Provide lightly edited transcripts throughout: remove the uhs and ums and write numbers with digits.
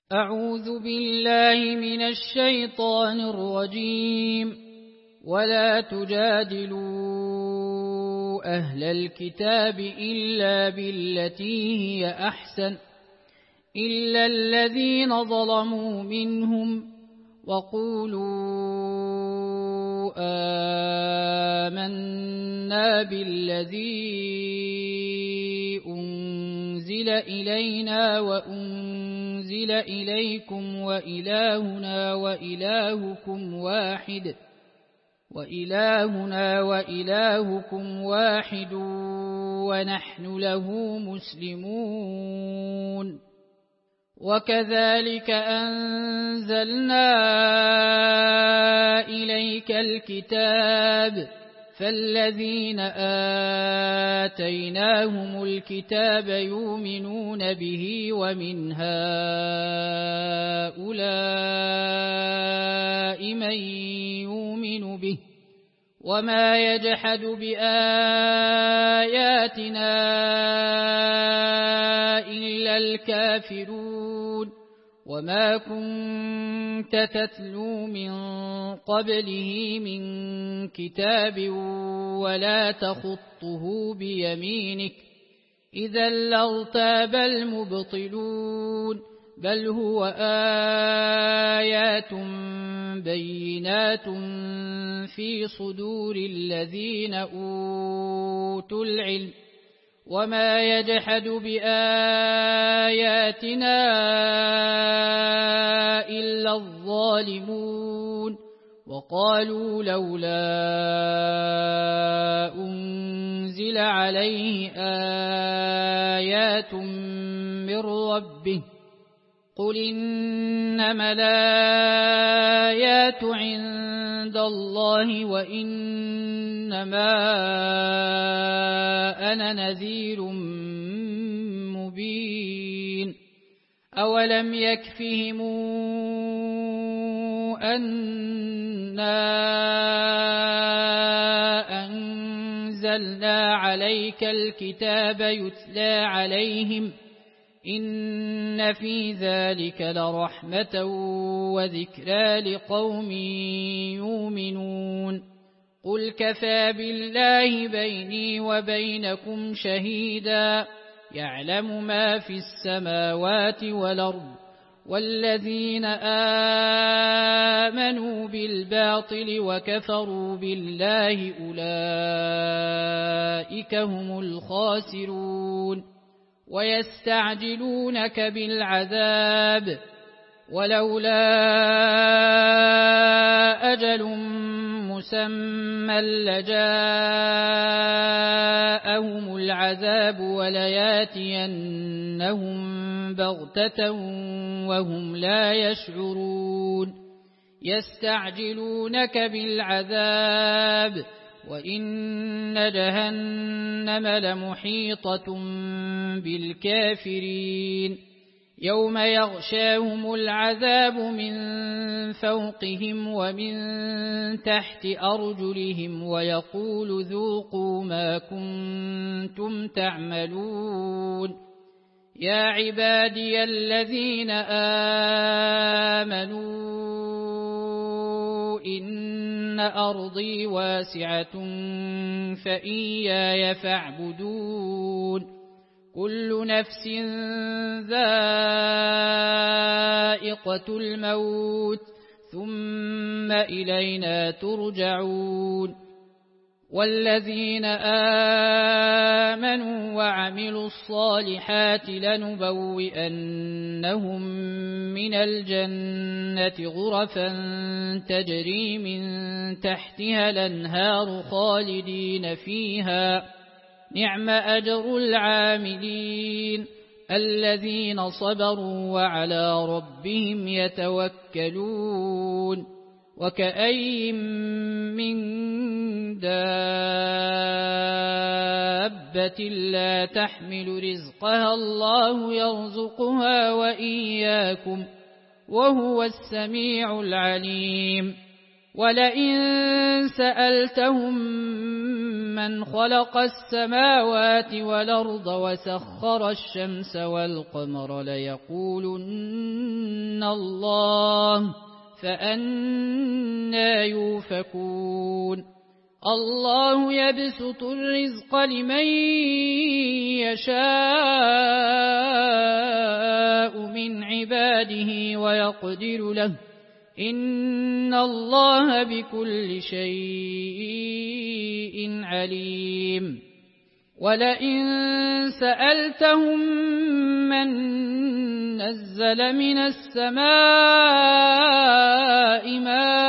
أعوذ بالله من الشيطان الرجيم. ولا تجادلوا أهل الكتاب إلا بالتي هي أحسن إلا الذين ظلموا منهم وقولوا آمنا بالذي أنزل إلينا وأنزل إليكم وإلهنا وإلهكم واحد ونحن له مسلمون. وكذلك أنزلنا إليك الكتاب فالذين آتيناهم الكتاب يؤمنون به ومن هؤلاء من يؤمن به وما يجحد بآياتنا إلا الكافرون. وما كنت تتلو من قبله من كتاب ولا تخطه بيمينك إذا لارتاب المبطلون بل هو آيات بينات في صدور الذين أوتوا العلم وما يجحد بآياتنا إلا الظالمون. وقالوا لولا أنزل عليه آيات من ربه قل إنما الآيات عند الله وإنما أنا نذير مبين. أولم يكفهم أنا أنزلنا عليك الكتاب يتلى عليهم إن في ذلك لرحمة وذكرى لقوم يؤمنون. قل كفى بالله بيني وبينكم شهيدا يعلم ما في السماوات والأرض والذين آمنوا بالباطل وكفروا بالله أولئك هم الخاسرون. ويستعجلونك بالعذاب ولولا أجل مسمى لجاءهم العذاب ولياتينهم بغتة وهم لا يشعرون. يستعجلونك بالعذاب وإن جهنم لمحيطة بالكافرين. يوم يغشاهم العذاب من فوقهم ومن تحت أرجلهم ويقول ذوقوا ما كنتم تعملون. يا عبادي الذين آمنوا إن أرضي واسعة فإياي فاعبدون. كل نفس ذائقة الموت ثم إلينا ترجعون. والذين آمنوا وعملوا الصالحات لنبوئنهم من الجنة غرفا تجري من تحتها الأنهار خالدين فيها نعم أجر العاملين الذين صبروا وعلى ربهم يتوكلون. وكأي من دابة لا تحمل رزقها الله يرزقها وإياكم وهو السميع العليم. ولئن سألتهم من خلق السماوات والأرض وسخر الشمس والقمر ليقولن الله فأنى يؤفكون الله يبسط الرزق لمن يشاء من عباده ويقدر له إن الله بكل شيء عليم ولئن سألتهم من نزل من السماء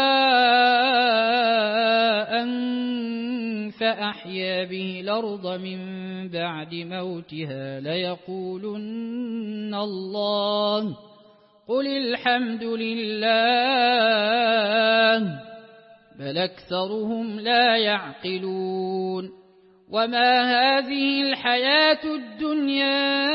ماء فأحيا به الأرض من بعد موتها ليقولن الله قل الحمد لله بل أكثرهم لا يعقلون وما هذه الحياة الدنيا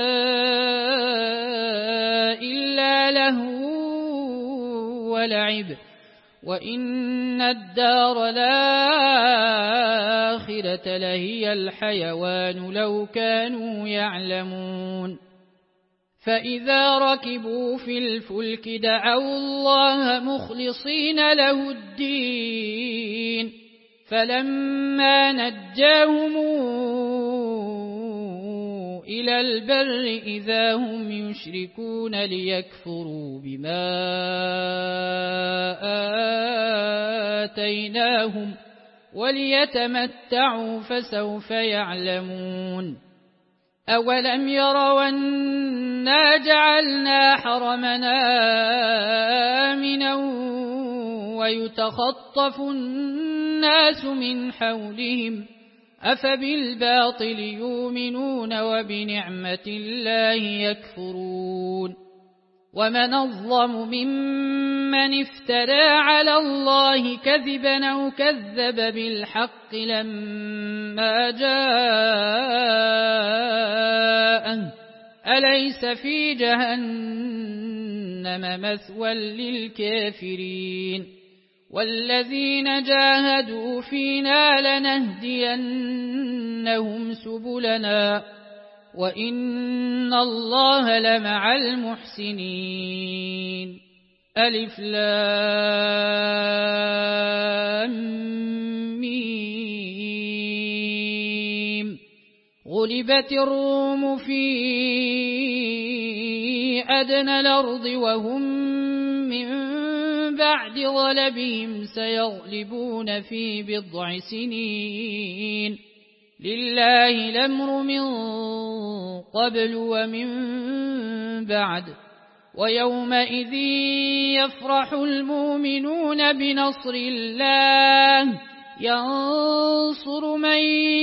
إلا لهو ولعب وإن الدار الآخرة لهي الحيوان لو كانوا يعلمون فإذا ركبوا في الفلك دعوا الله مخلصين له الدين فلما نجاهم إلى البر إذا هم يشركون ليكفروا بما آتيناهم وليتمتعوا فسوف يعلمون أولم يروا أنا جعلنا حرمنا آمنا ويتخطف الناس من حولهم أفبالباطل يؤمنون وبنعمة الله يكفرون ومن أظلم ممن افترى على الله كذبا أو كذب بالحق لما جاءه أليس في جهنم مثوى للكافرين والذين جاهدوا فينا لنهدينهم سبلنا وإن الله لمع المحسنين ألف لام ميم غلبت الروم في أدنى الأرض وهم من بعد غلبهم سيغلبون في بضع سنين لله الأمر من قبل ومن بعد ويومئذ يفرح المؤمنون بنصر الله ينصر من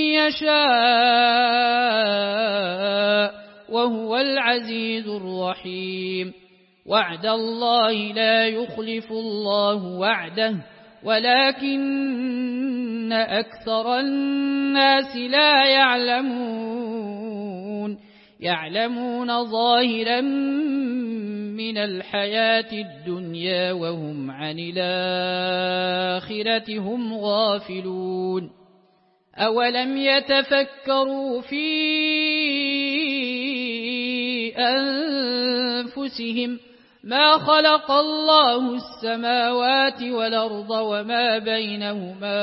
يشاء وهو العزيز الرحيم وعد الله لا يخلف الله وعده ولكن أكثر الناس لا يعلمون ظاهرا من الحياة الدنيا وهم عن الآخرة هم غافلون أولم يتفكروا في أنفسهم ما خلق الله السماوات والأرض وما بينهما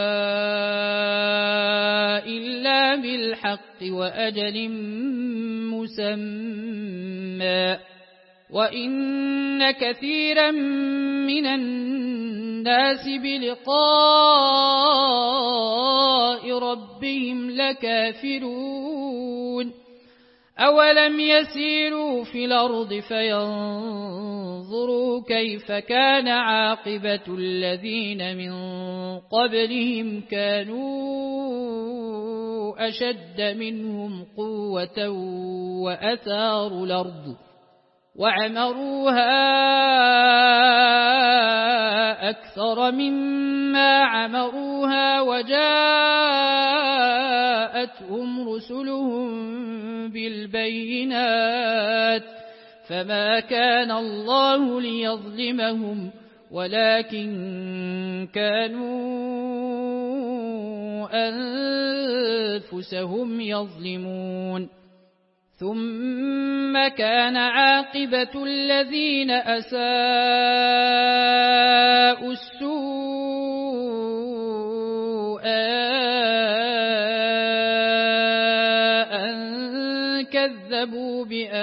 إلا بالحق وأجل مسمى وإن كثيرا من الناس بلقاء ربهم لكافرون أولم يسيروا في الأرض فينظروا كيف كان عاقبة الذين من قبلهم كانوا أشد منهم قوة وأثاروا الأرض وعمروها أكثر مما عمروها وجاءتهم رسلهم بالبينات فما كان الله ليظلمهم ولكن كانوا أنفسهم يظلمون ثم كان عاقبة الذين أساءوا السوء أن كذبوا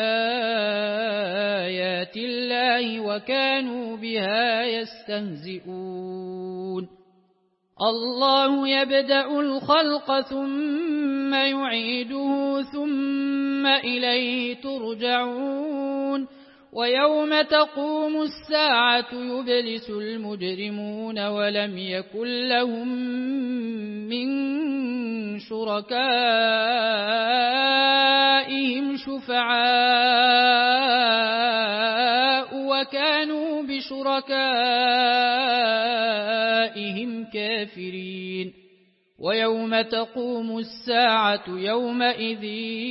بآيات الله وكانوا بها يستهزئون الله يبدأ الخلق ثم يعيده ثم إليه ترجعون ويوم تقوم الساعة يبلس المجرمون ولم يكن لهم من شركائهم شفعاء وكانوا بشركائهم كافرين ويوم تقوم الساعة يومئذ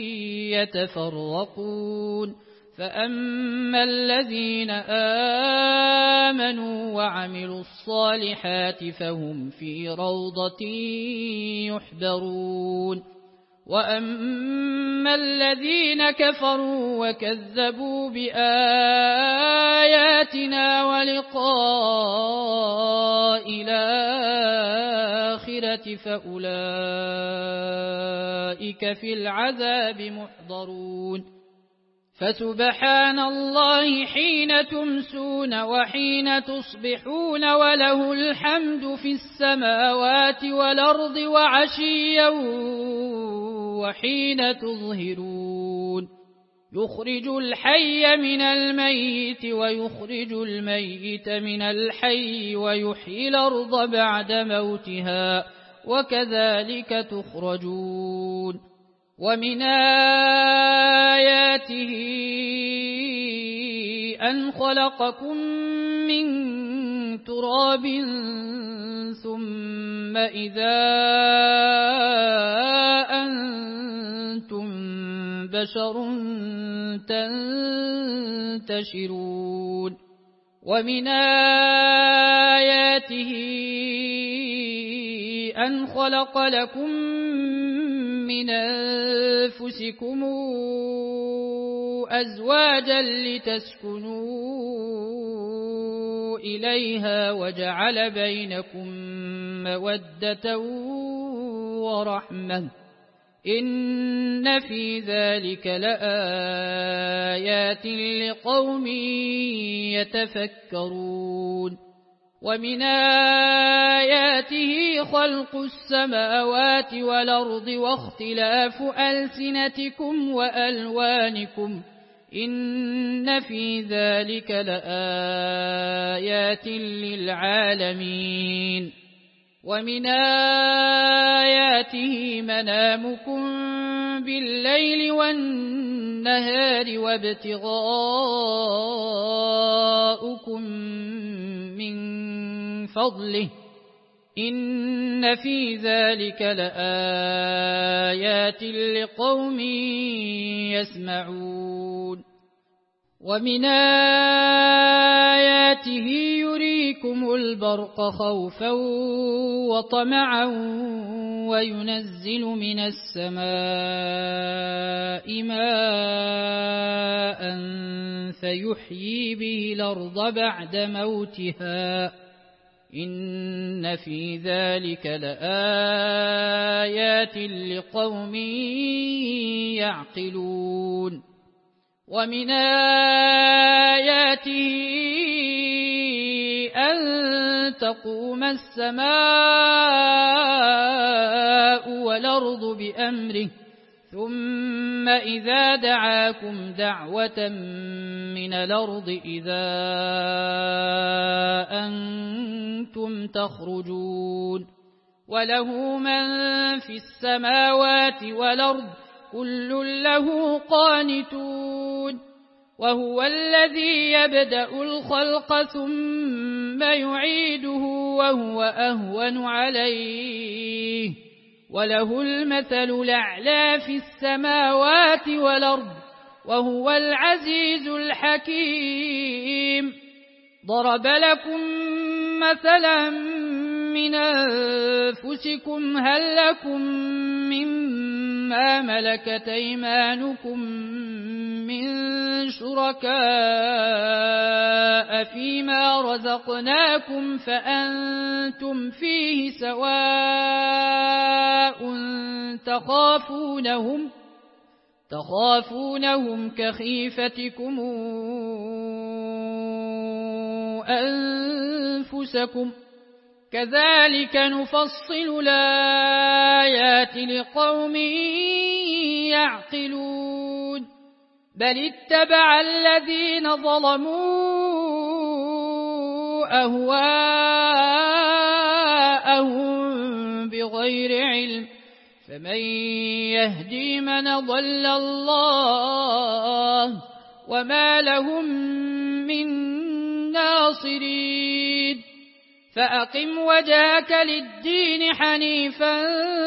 يتفرقون فأما الذين آمنوا وعملوا الصالحات فهم في روضة يحبرون وأما الذين كفروا وكذبوا بآياتنا ولقاء الآخرة فأولئك في العذاب محضرون فسبحان الله حين تمسون وحين تصبحون وله الحمد في السماوات والأرض وعشيا وحين تظهرون يخرج الحي من الميت ويخرج الميت من الحي ويحيي الأرض بعد موتها وكذلك تخرجون ومن آياته أن خلقكم من تراب ثم إذا أنتم بشر تنتشرون ومن آياته أن خلق لكم من أنفسكم أزواجا لتسكنوا إليها وجعل بينكم مودة ورحمة إن في ذلك لآيات لقوم يتفكرون ومن آياته خلق السماوات والأرض واختلاف ألسنتكم وألوانكم إن في ذلك لآيات للعالمين ومن آياته منامكم بالليل والنهار وابتغاؤكم من فضله إن في ذلك لآيات لقوم يسمعون ومن آياته يريكم البرق خوفا وطمعا وينزل من السماء ماء فيحيي به الأرض بعد موتها إن في ذلك لآيات لقوم يعقلون ومن آياته أن تقوم السماء والأرض بأمره ثم إذا دعاكم دعوة من الأرض إذا أنتم تخرجون وله من في السماوات والأرض كل له قانتون وهو الذي يبدأ الخلق ثم يعيده وهو أهون عليه وله المثل الأعلى في السماوات والأرض وهو العزيز الحكيم ضرب لكم مثلا من أنفسكم هل لكم مما ملكت أيمانكم شركاء فيما رزقناكم فأنتم فيه سواء تخافونهم كخيفتكم أنفسكم كذلك نفصل الآيات لقوم يعقلون بل اتبع الذين ظلموا أهواءهم بغير علم فمن يهدي من ضل الله وما لهم من ناصرين فأقم وجهك للدين حنيفا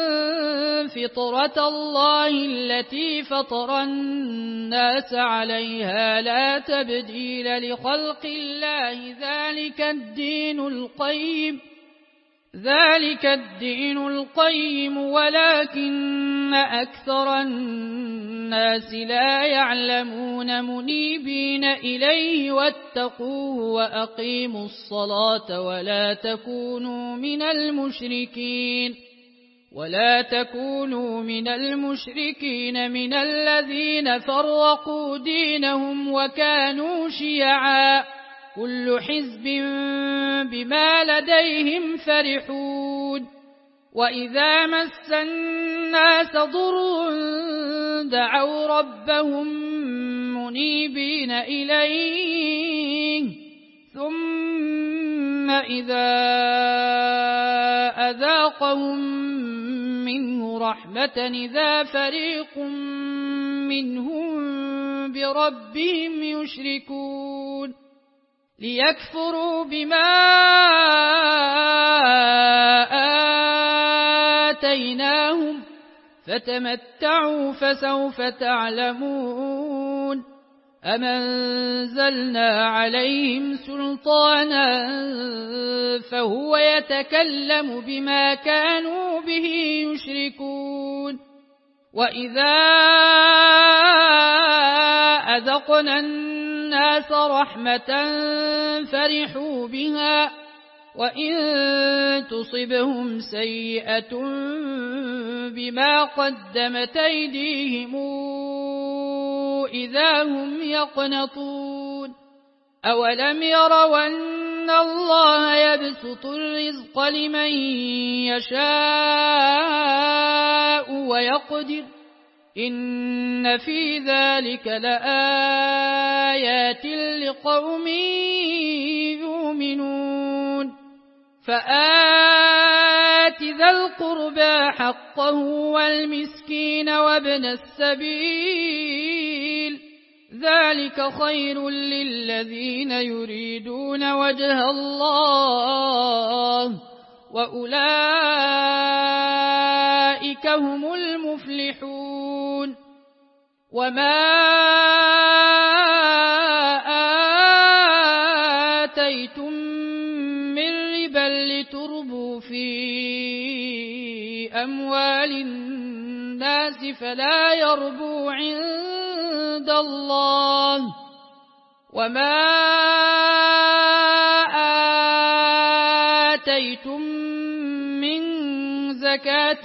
فطرة الله التي فطر الناس عليها لا تبديل لخلق الله ذلك الدين القيم ولكن أكثر الناس لا يعلمون منيبين إليه واتقوه وأقيموا الصلاة ولا تكونوا من المشركين من الذين فرقوا دينهم وكانوا شيعا كل حزب بما لديهم فرحون وإذا مس الناس ضر دعوا ربهم منيبين إليه ثم إذا أذاقهم منه رحمة إذا فريق منهم بربهم يشركون ليكفروا بما آتيناهم فتمتعوا فسوف تعلمون أم أنزلنا عليهم سلطانا فهو يتكلم بما كانوا به يشركون وإذا أذقنا الناس رحمة فرحوا بها وإن تصبهم سيئة بما قدمت أيديهم إذا هم يقنطون أولم يروا أن الله يبسط الرزق لمن يشاء ويقدر إن في ذلك لآيات لقوم يؤمنون فآت ذا القربى حقه والمسكين وابن السبيل ذلك خير للذين يريدون وجه الله وأولئك هم المفلحون وما آتيتم من ربا لتربوا في أموال الناس فلا يربو عند الله وما آتيتم من زكاة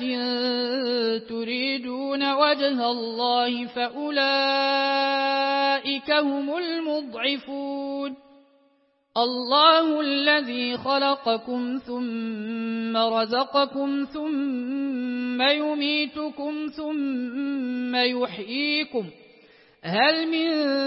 تريدون وجه الله فأولئك هم المضعفون الله الذي خلقكم ثم رزقكم ثم يميتكم ثم يحييكم هل من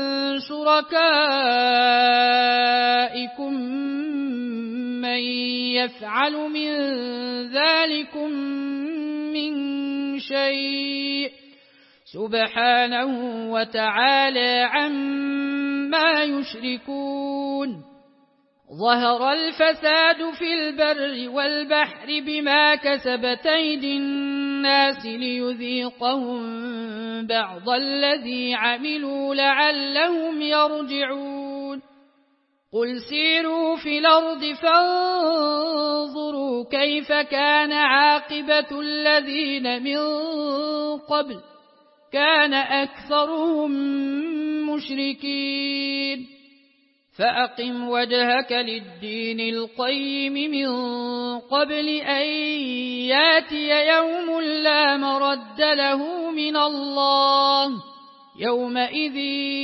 شركائكم من يفعل من ذلكم من شيء سبحانه وتعالى عما يشركون ظهر الفساد في البر والبحر بما كسبت أيدي الناس ليذيقهم بعض الذي عملوا لعلهم يرجعون قل سيروا في الأرض فانظروا كيف كان عاقبة الذين من قبل كان أكثرهم المشركين فأقم وجهك للدين القيم من قبل أن ياتي يوم لا مرد له من الله يومئذ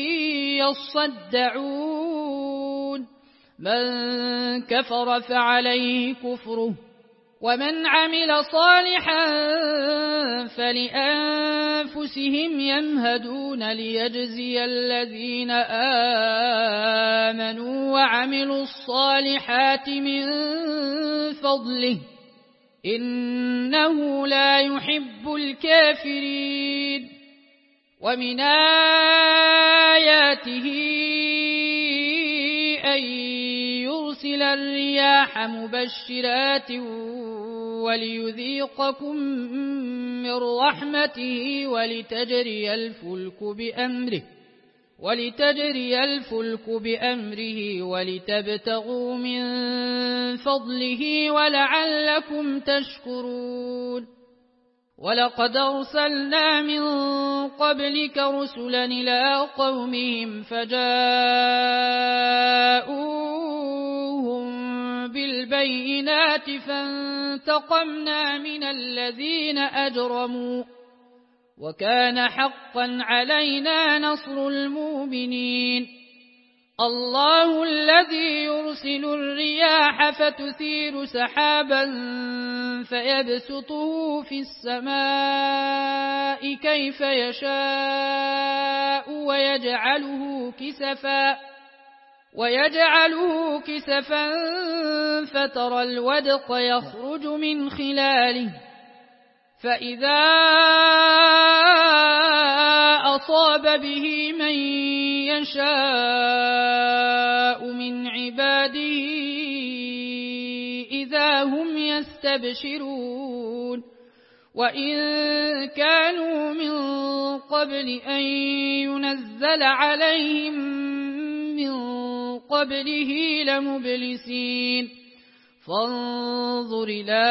يصدعون من كفر فعليه كفره ومن عمل صالحا فلأنفسهم يمهدون ليجزي الذين آمنوا وعملوا الصالحات من فضله إنه لا يحب الكافرين ومن آياته أن يرسل الرياح مبشرات وليذيقكم من رحمته ولتجري الفلك بأمره ولتبتغوا من فضله ولعلكم تشكرون ولقد أرسلنا من قبلك رسلا إلى قومهم فجاءوهم بالبينات فانتقمنا من الذين أجرموا وكان حقا علينا نصر المؤمنين الله الذي يرسل الرياح فتثير سحابا فيبسطه في السماء كيف يشاء ويجعله كسفا فترى الودق يخرج من خلاله فإذا أصاب به من يشاء من عباده إذا هم يستبشرون وإن كانوا من قبل أن ينزل عليهم من قبله لمبلسين فانظر إلى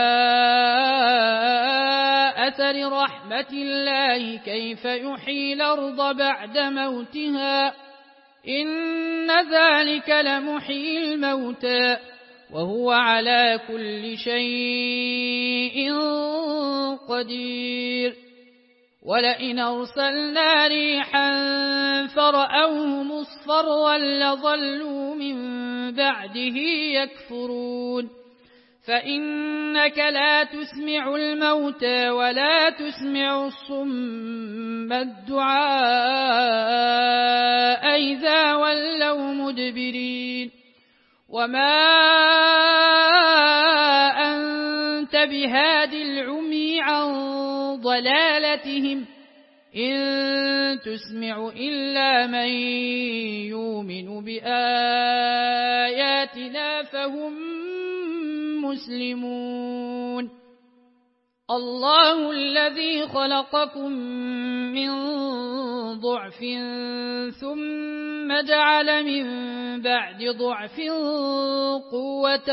أثر رحمة الله كيف يحيي الأرض بعد موتها إن ذلك لمحيي الموتى وهو على كل شيء قدير ولئن أرسلنا ريحا فرأوه مصفرا لظلوا من بعده يكفرون فإنك لا تسمع الموتى ولا تسمع الصم الدعاء إذا ولوا مدبرين وما أنت بهاد العمي عن ضلالتهم إن تسمع إلا من يؤمن بآياتنا فهم مسلمون الله الذي خلقكم من ضعف ثم جعل من بعد ضعف قوة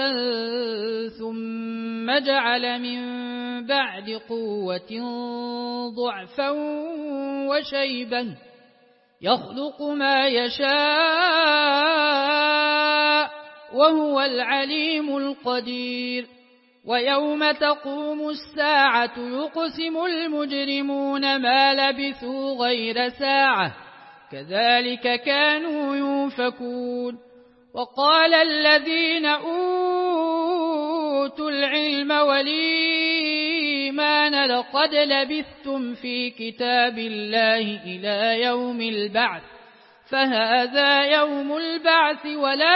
ثم جعل من بعد قوة ضعفا وشيبا يخلق ما يشاء وهو العليم القدير ويوم تقوم الساعة يقسم المجرمون ما لبثوا غير ساعة كذلك كانوا يؤفكون وقال الذين أوتوا العلم والإيمان لقد لبثتم في كتاب الله إلى يوم البعث فهذا يوم البعث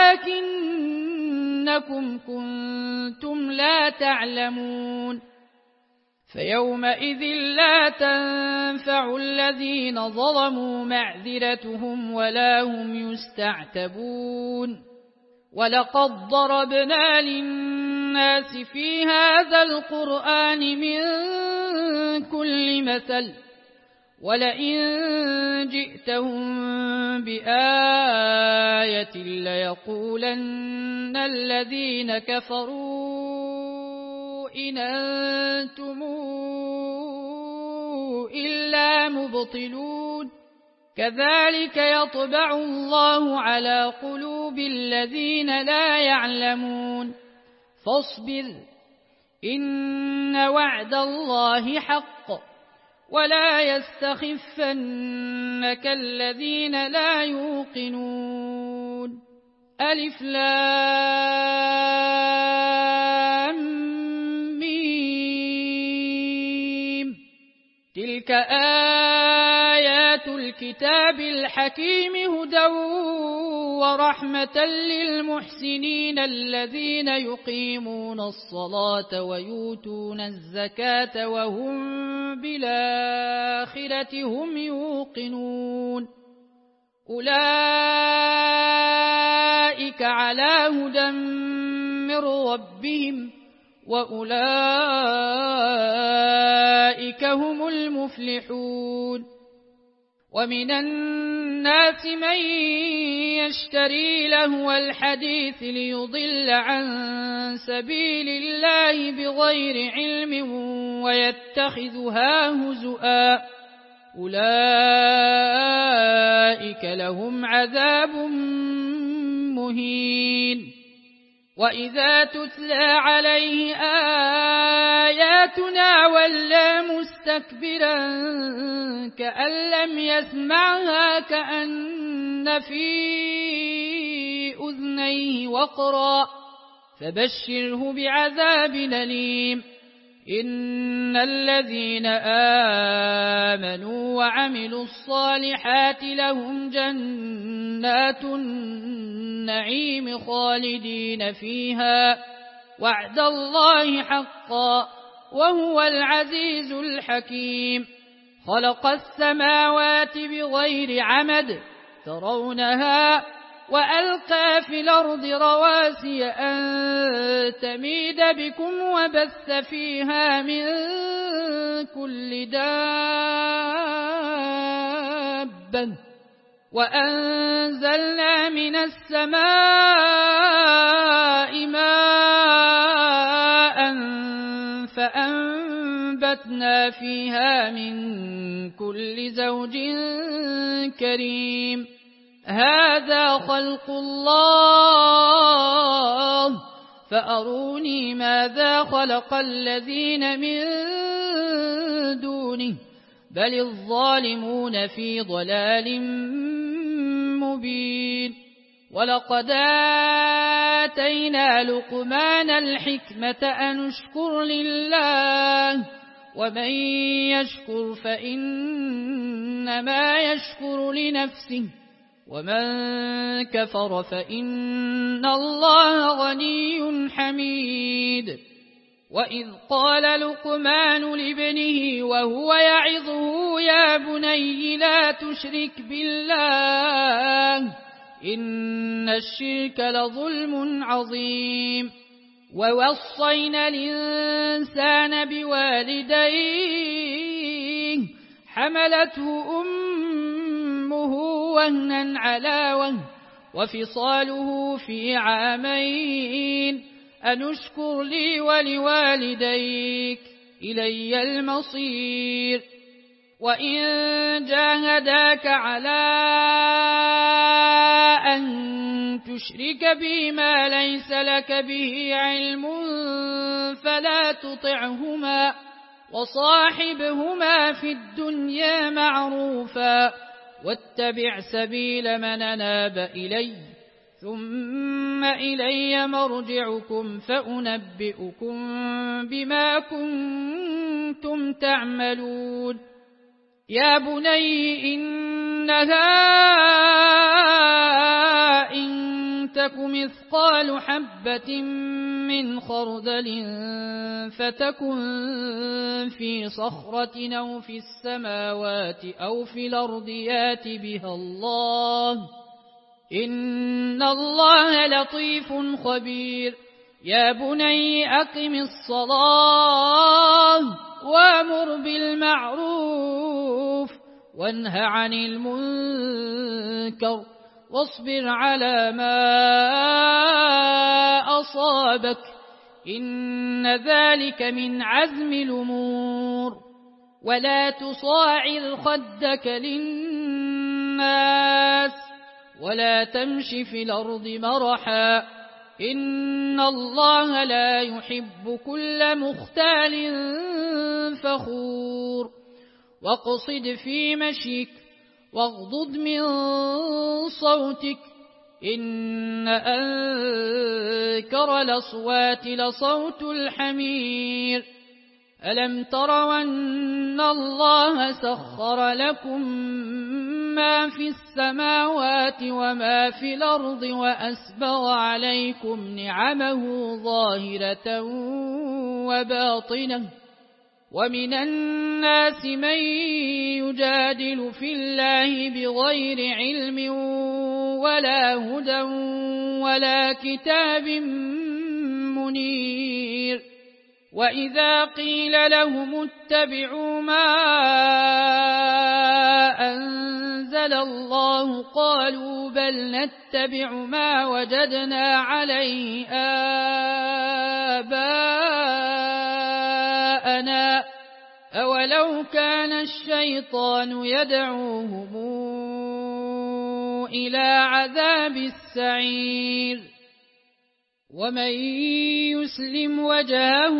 ولكنكم كنتم لا تعلمون فيومئذ لا تنفع الذين ظلموا معذرتهم ولا هم يستعتبون ولقد ضربنا للناس في هذا القرآن من كل مثل ولئن جئتهم بآية ليقولن الذين كفروا إن أنتم إلا مبطلون كذلك يطبع الله على قلوب الذين لا يعلمون فاصبر إن وعد الله حق ولا يستخفنك الذين لا يوقنون ألف لام ميم تلك آيات الكتاب الحكيم هدى ورحمة للمحسنين الذين يقيمون الصلاة ويؤتون الزكاة وهم بالآخرة هم يوقنون أولئك على هدى من ربهم وأولئك هم المفلحون ومن الناس من يشتري لهو الحديث ليضل عن سبيل الله بغير علم ويتخذها هزؤا أولئك لهم عذاب مهين وإذا تتلى عليه آياتنا ولى مستكبرا كأن لم يسمعها كأن في أذنيه وقرا فبشره بعذاب أليم إن الذين آمنوا وعملوا الصالحات لهم جنات النعيم خالدين فيها وعد الله حقا وهو العزيز الحكيم خلق السماوات بغير عمد ترونها وألقى في الأرض رواسي أن تميد بكم وبث فيها من كل دابة وأنزلنا من السماء ماء فأنبتنا فيها من كل زوج كريم هذا خلق الله فأروني ماذا خلق الذين من دونه بل الظالمون في ضلال مبين ولقد آتينا لقمان الحكمة أن اشكر لله ومن يشكر فإنما يشكر لنفسه ومن كفر فإن الله غني حميد وإذ قال لقمان لابنه وهو يعظه يا بني لا تشرك بالله إن الشرك لظلم عظيم ووصينا الإنسان بوالديه حملته أمه وهنا على وهن وفصاله في عامين أن اشكر لي ولوالديك إلي المصير وإن جاهداك على أن تشرك بي ما ليس لك به علم فلا تطعهما وصاحبهما في الدنيا معروفا واتبع سبيل من أناب إلي ثم إلي مرجعكم فأنبئكم بما كنتم تعملون يا بني إنها إن تك مثقال حبة من خردل فتكن في صخرة أو في السماوات أو في الأرض يات بها الله إن الله لطيف خبير يا بني أقم الصلاة وأمر بالمعروف وانه عن المنكر واصبر على ما أصابك إن ذلك من عزم الأمور ولا تصاعر خدك للناس الناس ولا تمش في الأرض مرحا إن الله لا يحب كل مختال فخور واقصد في مشيك واغضض من صوتك إن أنكر الأصوات لصوت الحمير ألم تروا أن الله سخر لكم ما في السماوات وما في الأرض وأسبغ عليكم نعمه ظاهرة وباطنة ومن الناس من يجادل في الله بغير علم ولا هدى ولا كتاب منير وإذا قيل لهم اتبعوا ما أنزل الله قالوا بل نتبع ما وجدنا عليه آباءنا أولو كان الشيطان يدعوهم إلى عذاب السعير ومن يسلم وجهه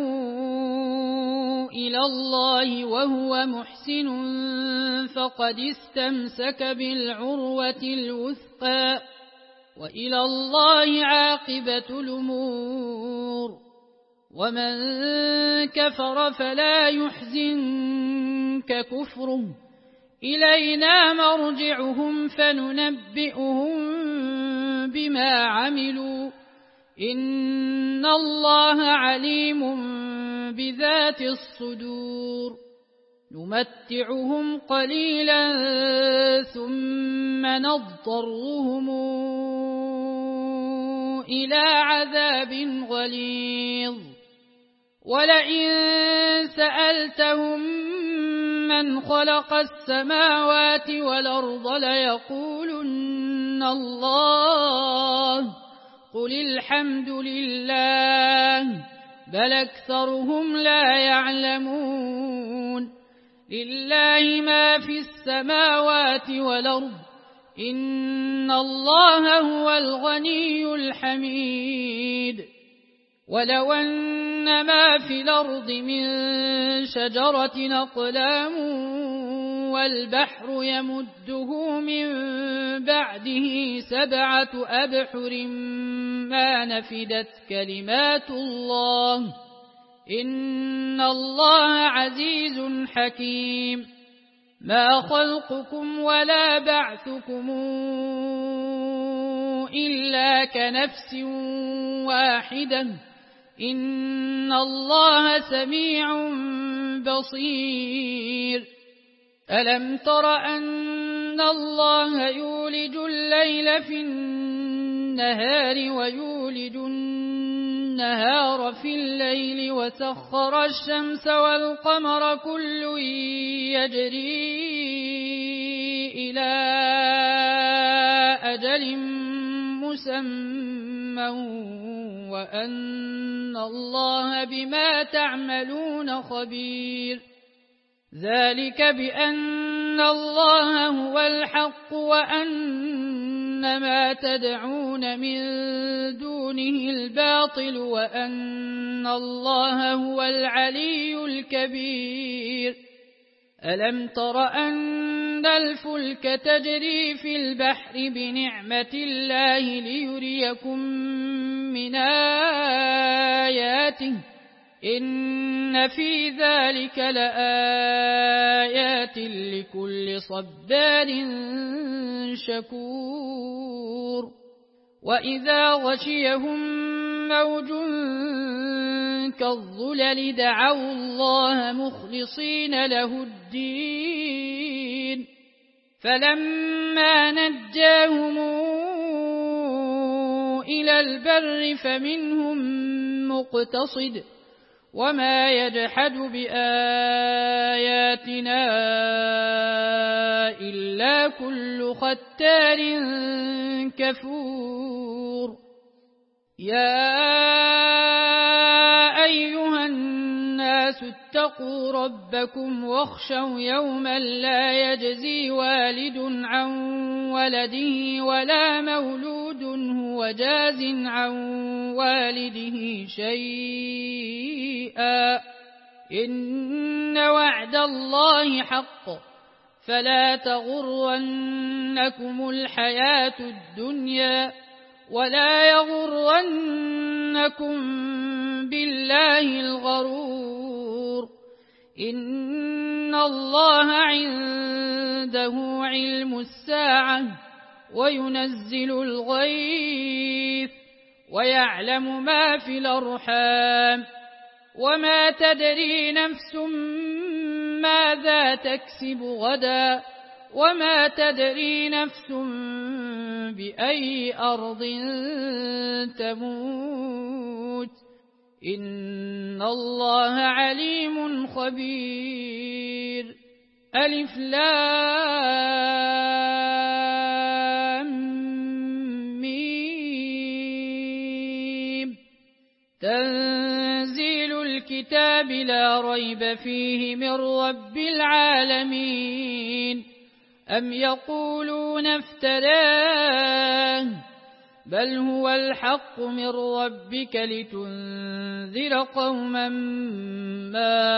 إلى الله وهو محسن فقد استمسك بالعروة الوثقى وإلى الله عاقبة الأمور ومن كفر فلا يحزنك كفره إلينا مرجعهم فننبئهم بما عملوا إن الله عليم بذات الصدور نمتعهم قليلا ثم نضطرهم إلى عذاب غليظ ولئن سألتهم من خلق السماوات والأرض ليقولن الله قل الحمد لله بل أكثرهم لا يعلمون لله ما في السماوات والأرض إن الله هو الغني الحميد ولو أن ما في الأرض من شجرة أقلام والبحر يمده من بعده 7 أبحر ما نفدت كلمات الله إن الله عزيز حكيم ما خلقكم ولا بعثكم إلا كنفس واحدة إن الله سميع بصير ألم تر أن الله يولج الليل في النهار ويولج النهار في الليل وسخر الشمس والقمر كل يجري إلى أجل مسمى وأن الله بما تعملون خبير ذلك بأن الله هو الحق وأن ما تدعون من دونه الباطل وأن الله هو العلي الكبير ألم تر أن الفلك تجري في البحر بنعمة الله ليريكم من آياته إن في ذلك لآيات لكل صبار شكور وإذا غشيهم موج كالظلل دعوا الله مخلصين له الدين فلما نجاهم إلى البر فمنهم مقتصد وما يجحد بآياتنا إلا كل ختار كفور يا أيها الناس الناس اتقوا ربكم واخشوا يوما لا يجزي والد عن ولده ولا مولود هو جاز عن والده شيئا إن وعد الله حق فلا تغرنكم الحياة الدنيا ولا يغرنكم بالله الغرور إن الله عنده علم الساعة وينزل الغيث ويعلم ما في الأرحام وما تدري نفس ماذا تكسب غدا وما تدري نفس بأي أرض تموت إن الله عليم خبير ألف لام ميم تنزيل الكتاب لا ريب فيه من رب العالمين أم يقولون افتراه بل هو الحق من ربك لتنذر قوما ما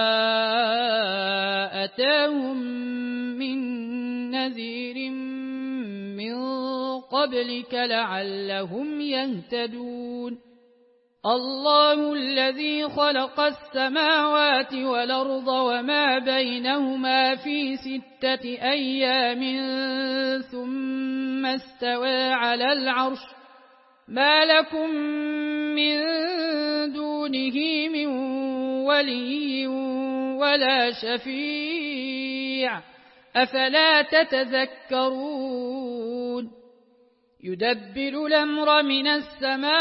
أتاهم من نذير من قبلك لعلهم يهتدون الله الذي خلق السماوات والأرض وما بينهما في 6 أيام ثم استوى على العرش ما لكم من دونه من ولي ولا شفيع أفلا تتذكرون يدبر الأمر من السماء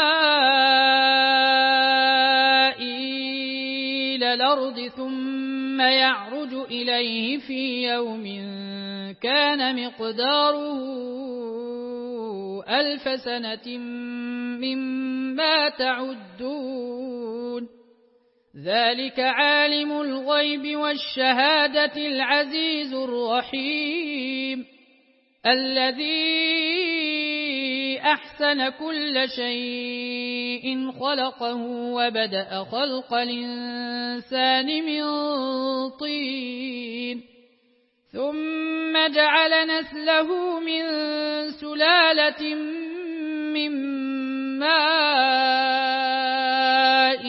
إلى الأرض ثم يعرج إليه في يوم كان مقداره 1000 سنة مما تعدون ذلك عالم الغيب والشهادة العزيز الرحيم الذي أحسن كل شيء خلقه وبدأ خلق الإنسان من طين ثم جعل نسله من سلالة من ماء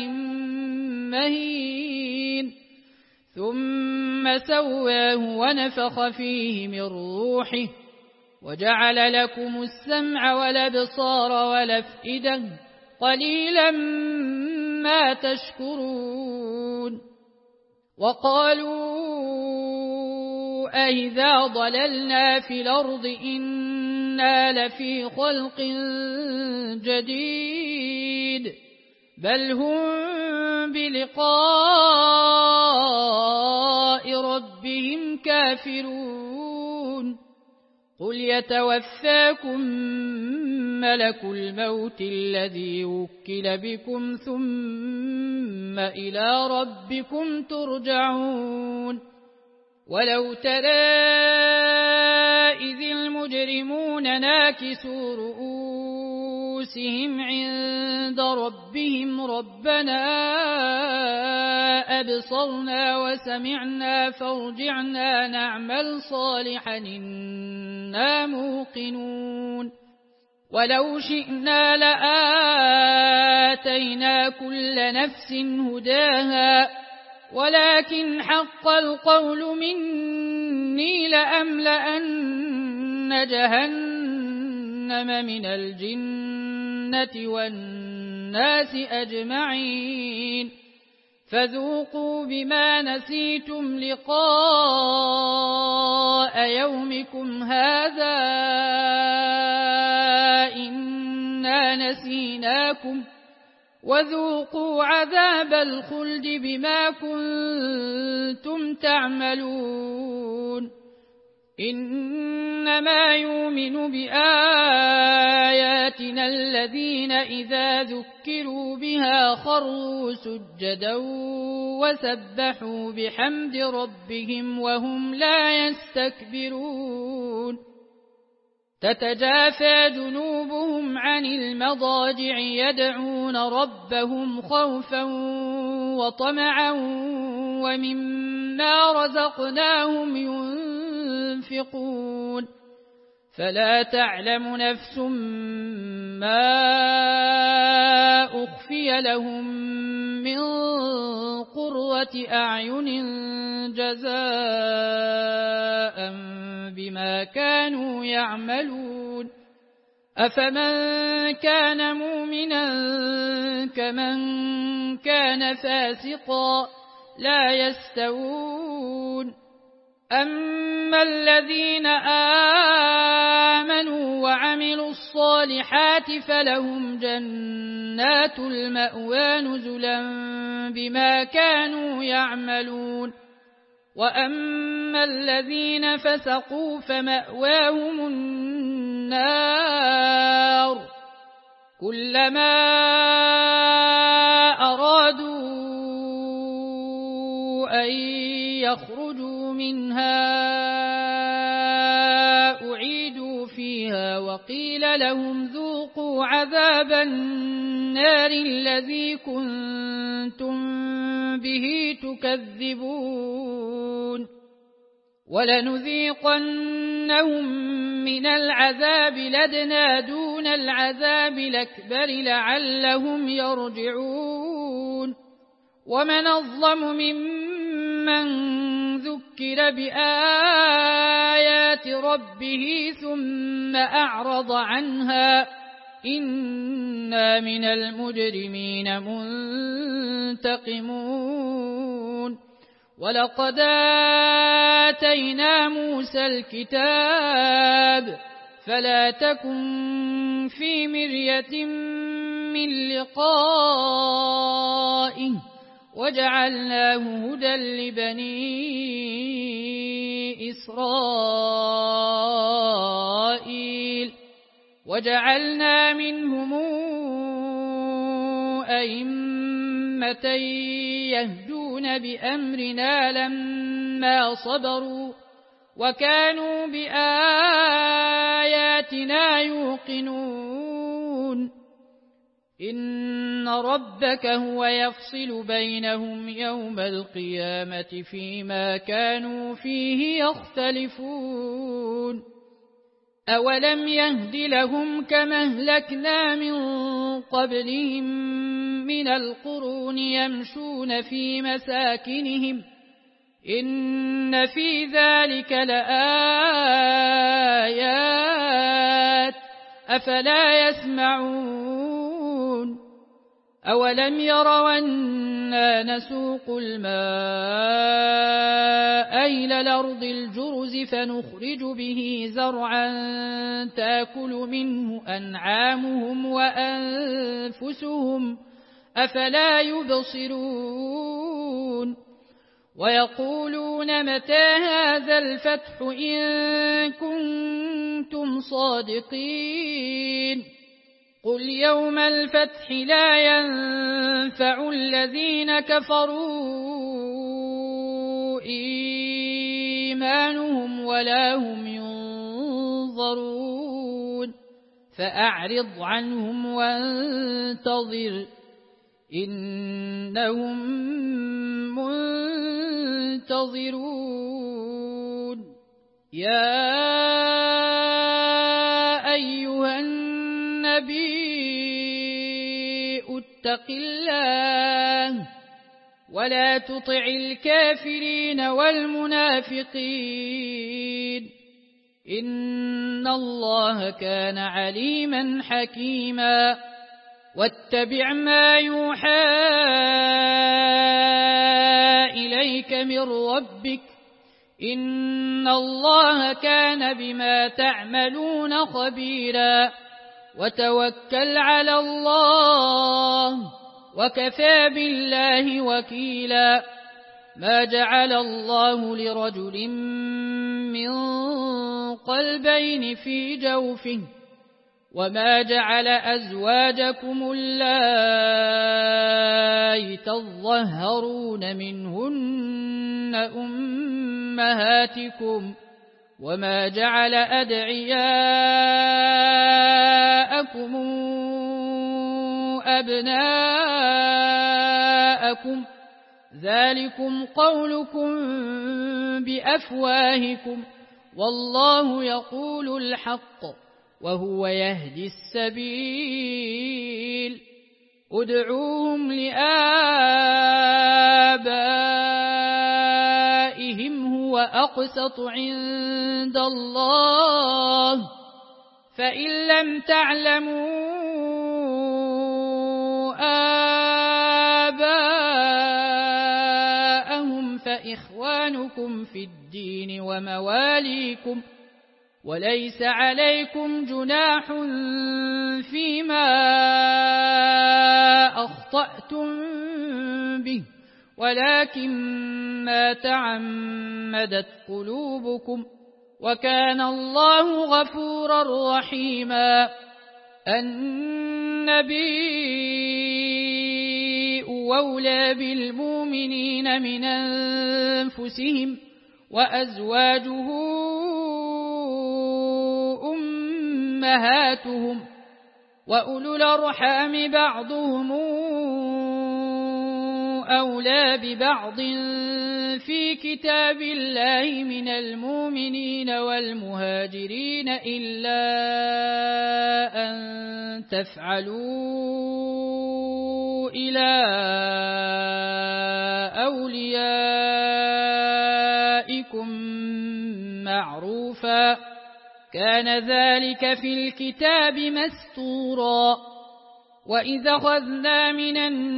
مهين ثم سواه ونفخ فيه من روحه وجعل لكم السمع والأبصار والأفئدة قليلا ما تشكرون وقالوا أئذا ضللنا في الأرض إنا لفي خلق جديد بل هم بلقاء ربهم كافرون قل يتوفاكم ملك الموت الذي وكل بكم ثم إلى ربكم ترجعون ولو ترى إذ المجرمون ناكسوا رؤوسهم عند ربهم ربنا أبصرنا وسمعنا فارجعنا نعمل صالحا إنا موقنون ولو شئنا لآتينا كل نفس هداها ولكن حق القول مني لأملأن جهنم من الجنة والناس أجمعين فذوقوا بما نسيتم لقاء يومكم هذا إنا نسيناكم وذوقوا عذاب الخلد بما كنتم تعملون إنما يؤمن بآياتنا الذين إذا ذكروا بها خروا سجدا وسبحوا بحمد ربهم وهم لا يستكبرون تتجافى جنوبهم عن المضاجع يدعون ربهم خوفا وطمعا ومما رزقناهم ينفقون فلا تعلم نفس ما أخفي لهم من قرة أعين جزاء بما كانوا يعملون أفمن كان مؤمنا كمن كان فاسقا لا يستوون أما الذين آمنوا وعملوا الصالحات فلهم جنات المأوى نزلا بما كانوا يعملون وأما الذين فسقوا فمأواهم النار كلما أرادوا أن يخرجوا منها أعيدوا فيها وقيل لهم ذوقوا عذاب النار الذي كنتم به تكذبون ولنذيقنهم من العذاب الأدنى دون العذاب الأكبر لعلهم يرجعون ومن أظلم ممن ذكر بآيات ربه ثم أعرض عنها إنا من المجرمين منتقمون ولقد آتينا موسى الكتاب فلا تكن في مرية من لقائه وجعلناه هدى لبني إسرائيل وجعلنا منهم أئمة يهدون بأمرنا لما صبروا وكانوا بآياتنا يوقنون إن ربك هو يفصل بينهم يوم القيامة فيما كانوا فيه يختلفون أولم يهد لهم كما أهلكنا من قبلهم من القرون يمشون في مساكنهم إن في ذلك لآيات أفلا يسمعون أولم يروا أنا نسوق الماء إلى الأرض الجرز فنخرج به زرعا تأكل منه أنعامهم وأنفسهم أفلا يبصرون ويقولون متى هذا الفتح إن كنتم صادقين قل يوم الفتح لا ينفع الذين كفروا إيمانهم ولا هم ينظرون فأعرض عنهم وانتظر إنهم منتظرون يا أيها النبي اتق الله ولا تطع الكافرين والمنافقين إن الله كان عليما حكيما واتبع ما يوحى إليك من ربك إن الله كان بما تعملون خبيرا وتوكل على الله وكفى بالله وكيلا ما جعل الله لرجل من قلبين في جوفه وما جعل أزواجكم اللائي تظهرون منهن أمهاتكم وما جعل أدعياءكم أبناءكم ذلكم قولكم بأفواهكم والله يقول الحق وهو يهدي السبيل ادعوهم لآبائهم هو أقسط عند الله فإن لم تعلموا آباءهم فإخوانكم في الدين ومواليكم وليس عليكم جناح فيما أخطأتم به ولكن ما تعمدت قلوبكم وكان الله غفورا رحيما النبي أولى بالمؤمنين من أنفسهم وأزواجه أمهاتهم وأولو الأرحام بعضهم أولى ببعض في كتاب الله من المؤمنين والمهاجرين إلا أن تفعلوا إلى أوليائكم معروفا كان ذلك في الكتاب مسطورا وإذا أخذنا من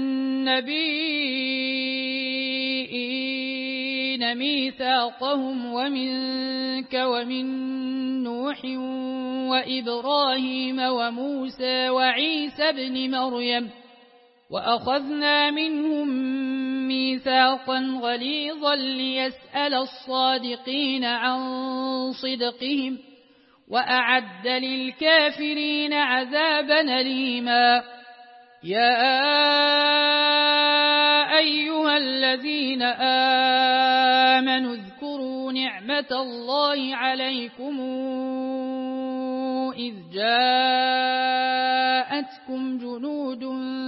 النبيين ميثاقهم ومنك ومن نوح وإبراهيم وموسى وعيسى بن مريم وأخذنا منهم ميثاقا غليظا ليسأل الصادقين عن صدقهم وأعد للكافرين عذابا أليما يا أيها الذين آمنوا اذكروا نعمة الله عليكم إذ جاءتكم جنود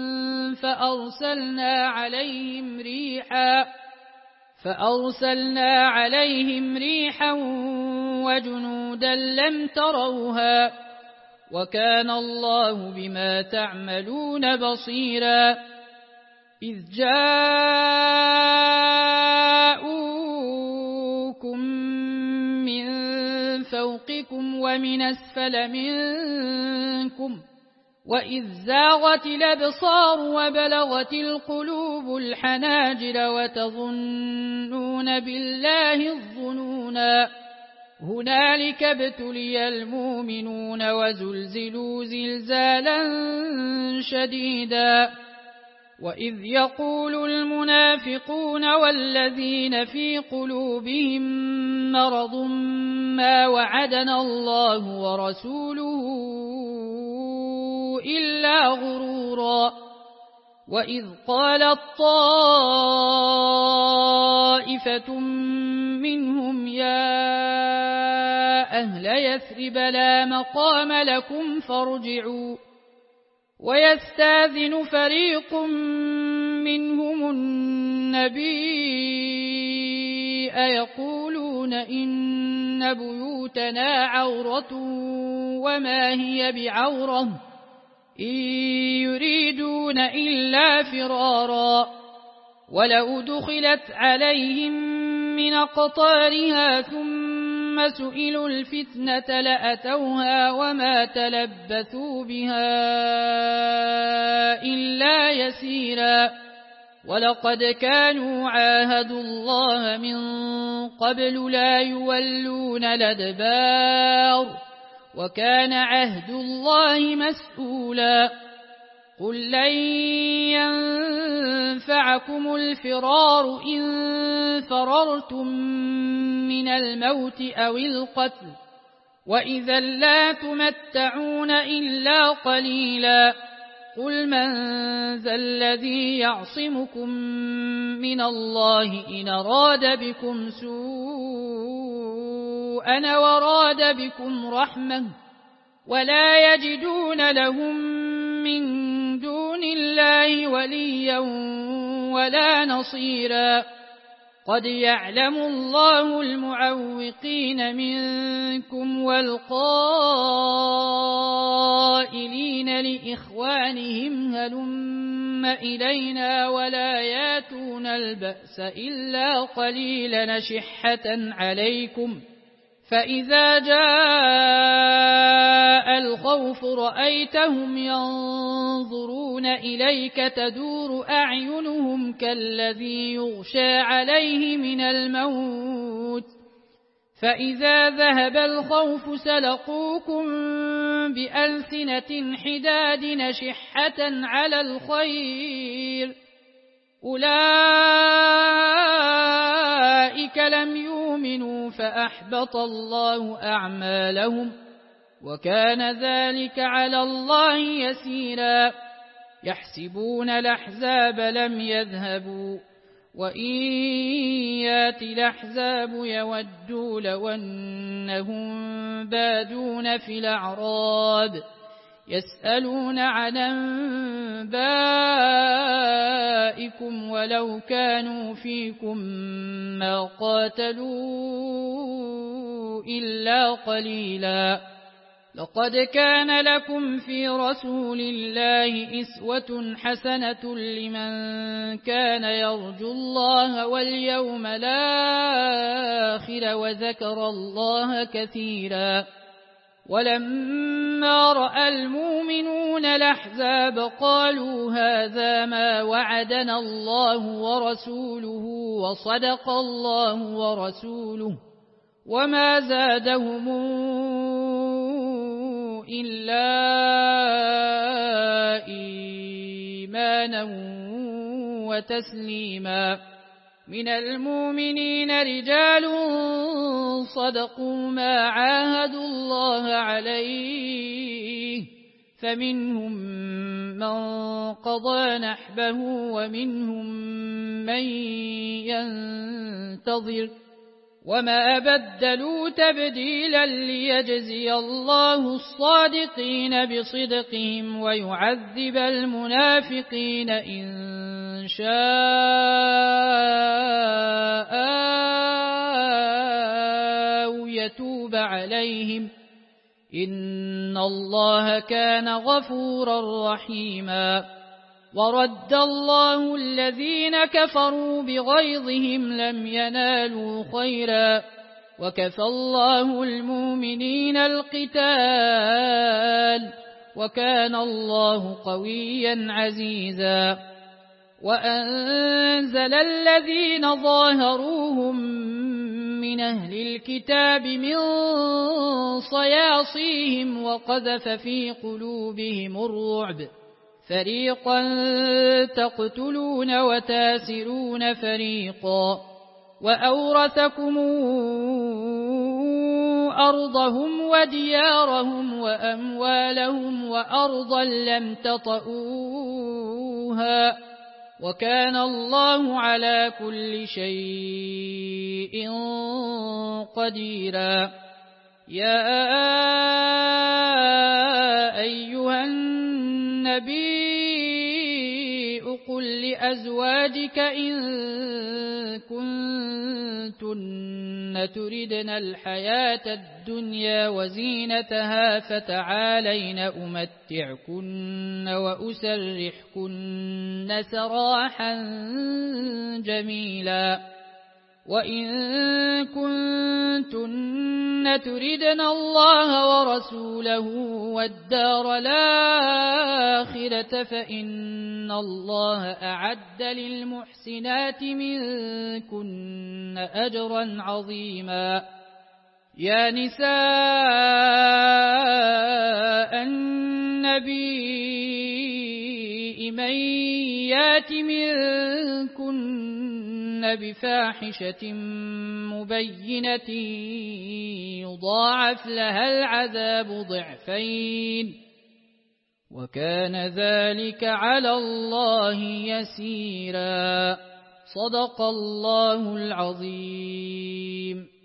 فأرسلنا عليهم ريحا وجنودا لم تروها وكان الله بما تعملون بصيرا إذ جاءوكم من فوقكم ومن أسفل منكم وإذ زاغت الأبصار وبلغت القلوب الحناجر وتظنون بالله الظنونا هنالك ابتلي المؤمنون وزلزلوا زلزالا شديدا وإذ يقول المنافقون والذين في قلوبهم مرض ما وعدنا الله ورسوله إلا غرورا وإذ قالت طائفة منهم يا أهل يثرب لا مقام لكم فارجعوا ويستاذن فريق منهم النبي يقولون إن بيوتنا عورة وما هي بعورة إن يريدون إلا فرارا ولو دخلت عليهم من أقطارها ثم سئلوا الفتنة لأتوها وما تلبثوا بها إلا يسيرا ولقد كانوا عاهدوا الله من قبل لا يولون الأدبار وكان عهد الله مسؤولا قل لن ينفعكم الفرار إن فررتم من الموت أو القتل وإذا لا تمتعون إلا قليلا قل من ذا الذي يعصمكم من الله إن أراد بكم سوءا وراد بكم رحمة ولا يجدون لهم من دون الله وليا ولا نصيرا قد يعلم الله المعوقين منكم والقائلين لإخوانهم هلم إلينا ولا ياتون البأس إلا قليلا شحة عليكم فإذا جاء الخوف رأيتهم ينظرون إليك تدور أعينهم كالذي يغشى عليه من الموت فإذا ذهب الخوف سلقوكم بألسنة حداد نشحة على الخير أولئك لم يؤمنوا فأحبط الله أعمالهم وكان ذلك على الله يسيرا يحسبون الأحزاب لم يذهبوا وإن يأتي الأحزاب يودوا لو أنهم بادون في الأعراب يسألون عن أنبائكم ولو كانوا فيكم ما قاتلوا إلا قليلا لقد كان لكم في رسول الله أسوة حسنة لمن كان يرجو الله واليوم الآخر وذكر الله كثيرا ولما رأى المؤمنون الأحزاب قالوا هذا ما وعدنا الله ورسوله وصدق الله ورسوله وما زادهم إلا إيمانا وتسليما من المؤمنين رجال صدقوا ما عاهدوا الله عليه فمنهم من قضى نحبه ومنهم من ينتظر وما بدلوا تبديلا ليجزي الله الصادقين بصدقهم ويعذب المنافقين إن شاء أو يتوب عليهم إن الله كان غفورا رحيما ورد الله الذين كفروا بغيظهم لم ينالوا خيرا وكفى الله المؤمنين القتال وكان الله قويا عزيزا وأنزل الذين ظاهروهم من أهل الكتاب من صياصيهم وقذف في قلوبهم الرعب فريقا تقتلون وتاسرون فريقا وأورثكم أرضهم وديارهم وأموالهم وأرضا لم تطئوها وكان الله على كل شيء قديرا يا أيها النبي قل لأزواجك إن كنتن تردن الحياة الدنيا وزينتها فتعالين أمتعكن وأسرحكن سراحا جميلا وإن كنتن تردن الله ورسوله والدار الآخرة فإن الله أعد للمحسنات منكن أجرا عظيما يا نساء النبي من يات منكن بفاحشة مبينة يضاعف لها العذاب ضعفين وكان ذلك على الله يسيرا. صدق الله العظيم.